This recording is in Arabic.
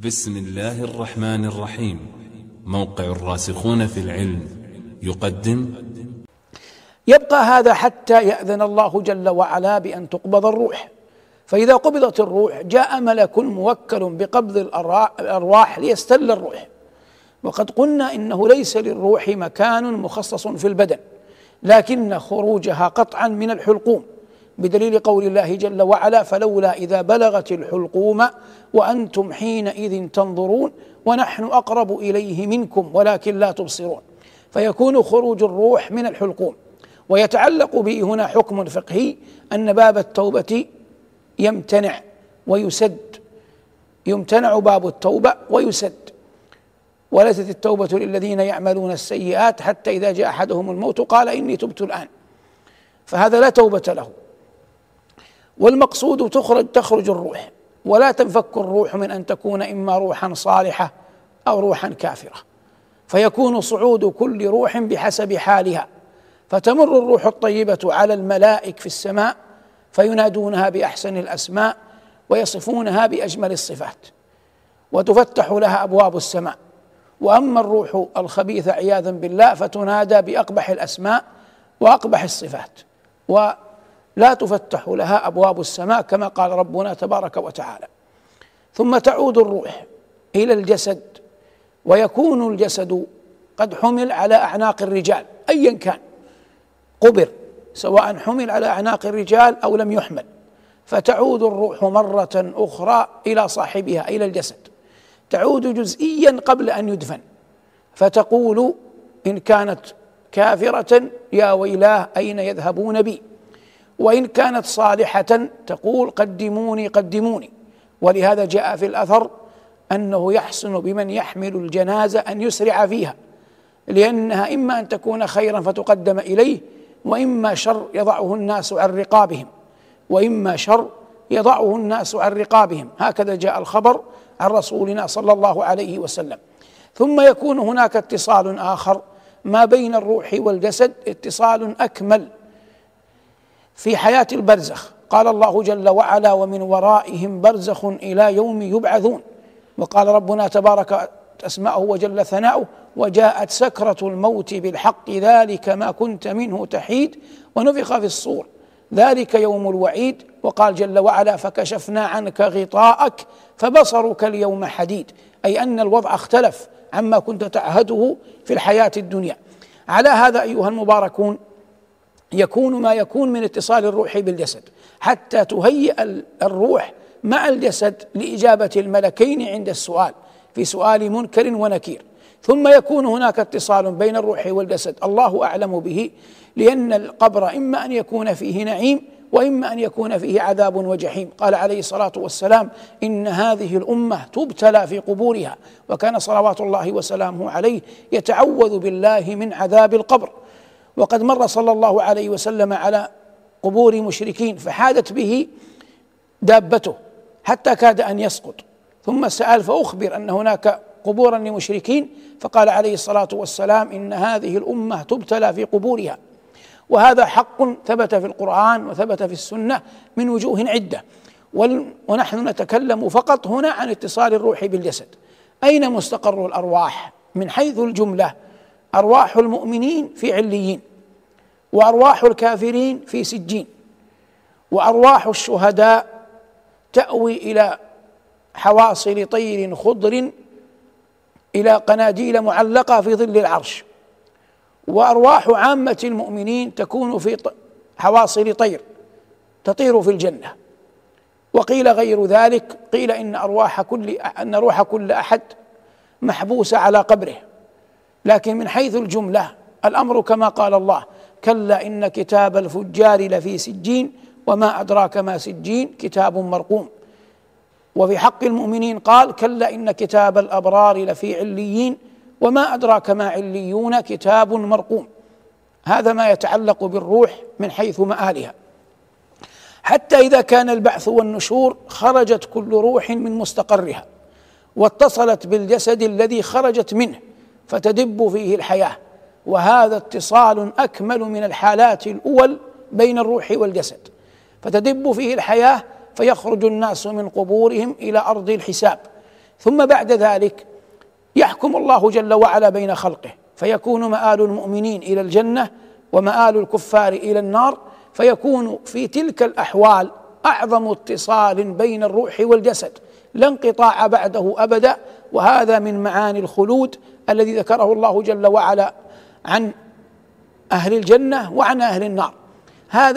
بسم الله الرحمن الرحيم. موقع الراسخون في العلم يقدم. يبقى هذا حتى يأذن الله جل وعلا بأن تقبض الروح، فإذا قبضت الروح جاء ملك موكل بقبض الأرواح ليستل الروح. وقد قلنا إنه ليس للروح مكان مخصص في البدن، لكن خروجها قطعا من الحلقوم، بدليل قول الله جل وعلا: فلولا إذا بلغت الحلقوم وأنتم حينئذ تنظرون ونحن أقرب إليه منكم ولكن لا تبصرون. فيكون خروج الروح من الحلقوم. ويتعلق به هنا حكم فقهي، أن باب التوبة يمتنع ويسد، يمتنع باب التوبة ويسد، وليست التوبة للذين يعملون السيئات حتى إذا جاء أحدهم الموت قال إني تبت الآن، فهذا لا توبة له. والمقصود تخرج الروح، ولا تنفك الروح من أن تكون إما روحا صالحة أو روحا كافرة، فيكون صعود كل روح بحسب حالها. فتمر الروح الطيبة على الملائك في السماء فينادونها بأحسن الأسماء ويصفونها بأجمل الصفات، وتفتح لها أبواب السماء. وأما الروح الخبيثة عياذا بالله فتنادى بأقبح الأسماء وأقبح الصفات، ولا تفتح لها أبواب السماء كما قال ربنا تبارك وتعالى. ثم تعود الروح إلى الجسد، ويكون الجسد قد حمل على أعناق الرجال أيا كان، قبر، سواء حمل على أعناق الرجال أو لم يحمل، فتعود الروح مرة أخرى إلى صاحبها، إلى الجسد، تعود جزئيا قبل أن يدفن، فتقول إن كانت كافرة: يا ويلاه أين يذهبون بي؟ وإن كانت صالحة تقول: قدموني قدموني. ولهذا جاء في الأثر أنه يحسن بمن يحمل الجنازة أن يسرع فيها، لأنها إما أن تكون خيرا فتقدم إليه، وإما شر يضعه الناس عن رقابهم، وإما شر يضعه الناس عن رقابهم. هكذا جاء الخبر عن رسولنا صلى الله عليه وسلم. ثم يكون هناك اتصال آخر ما بين الروح والجسد، اتصال أكمل في حياة البرزخ. قال الله جل وعلا: ومن ورائهم برزخ إلى يوم يبعثون. وقال ربنا تبارك اسماؤه وجل ثناؤه: وجاءت سكرة الموت بالحق ذلك ما كنت منه تحيد ونفخ في الصور ذلك يوم الوعيد. وقال جل وعلا: فكشفنا عنك غطاءك فبصرك اليوم حديد، أي أن الوضع اختلف عما كنت تعهده في الحياة الدنيا. على هذا أيها المباركون يكون ما يكون من اتصال الروح بالجسد حتى تهيئ الروح مع الجسد لإجابة الملكين عند السؤال، في سؤال منكر ونكير. ثم يكون هناك اتصال بين الروح والجسد الله أعلم به، لأن القبر إما أن يكون فيه نعيم وإما أن يكون فيه عذاب وجحيم. قال عليه الصلاة والسلام: إن هذه الأمة تبتلى في قبورها، وكان صلوات الله وسلامه عليه يتعوذ بالله من عذاب القبر. وقد مر صلى الله عليه وسلم على قبور مشركين فحادت به دابته حتى كاد أن يسقط، ثم سأل فأخبر أن هناك قبورا لمشركين، فقال عليه الصلاة والسلام: إن هذه الأمة تبتلى في قبورها. وهذا حق ثبت في القرآن وثبت في السنة من وجوه عدة، ونحن نتكلم فقط هنا عن اتصال الروح بالجسد. أين مستقر الأرواح؟ من حيث الجملة أرواح المؤمنين في عليين، وأرواح الكافرين في سجين، وأرواح الشهداء تأوي إلى حواصل طير خضر إلى قناديل معلقة في ظل العرش، وأرواح عامة المؤمنين تكون في حواصل طير تطير في الجنة. وقيل غير ذلك، قيل إن روح كل أحد محبوسة على قبره. لكن من حيث الجملة الأمر كما قال الله: كلا إن كتاب الفجار لفي سجين وما أدراك ما سجين كتاب مرقوم. وفي حق المؤمنين قال: كلا إن كتاب الأبرار لفي عليين وما أدراك ما عليون كتاب مرقوم. هذا ما يتعلق بالروح من حيث مآلها. حتى إذا كان البعث والنشور خرجت كل روح من مستقرها واتصلت بالجسد الذي خرجت منه فتدب فيه الحياة، وهذا اتصال أكمل من الحالات الأول بين الروح والجسد، فتدب فيه الحياة فيخرج الناس من قبورهم إلى أرض الحساب، ثم بعد ذلك يحكم الله جل وعلا بين خلقه، فيكون مآل المؤمنين إلى الجنة ومآل الكفار إلى النار، فيكون في تلك الأحوال أعظم اتصال بين الروح والجسد لا انقطاع بعده أبدا. وهذا من معاني الخلود الذي ذكره الله جل وعلا عن أهل الجنة وعن أهل النار. هذا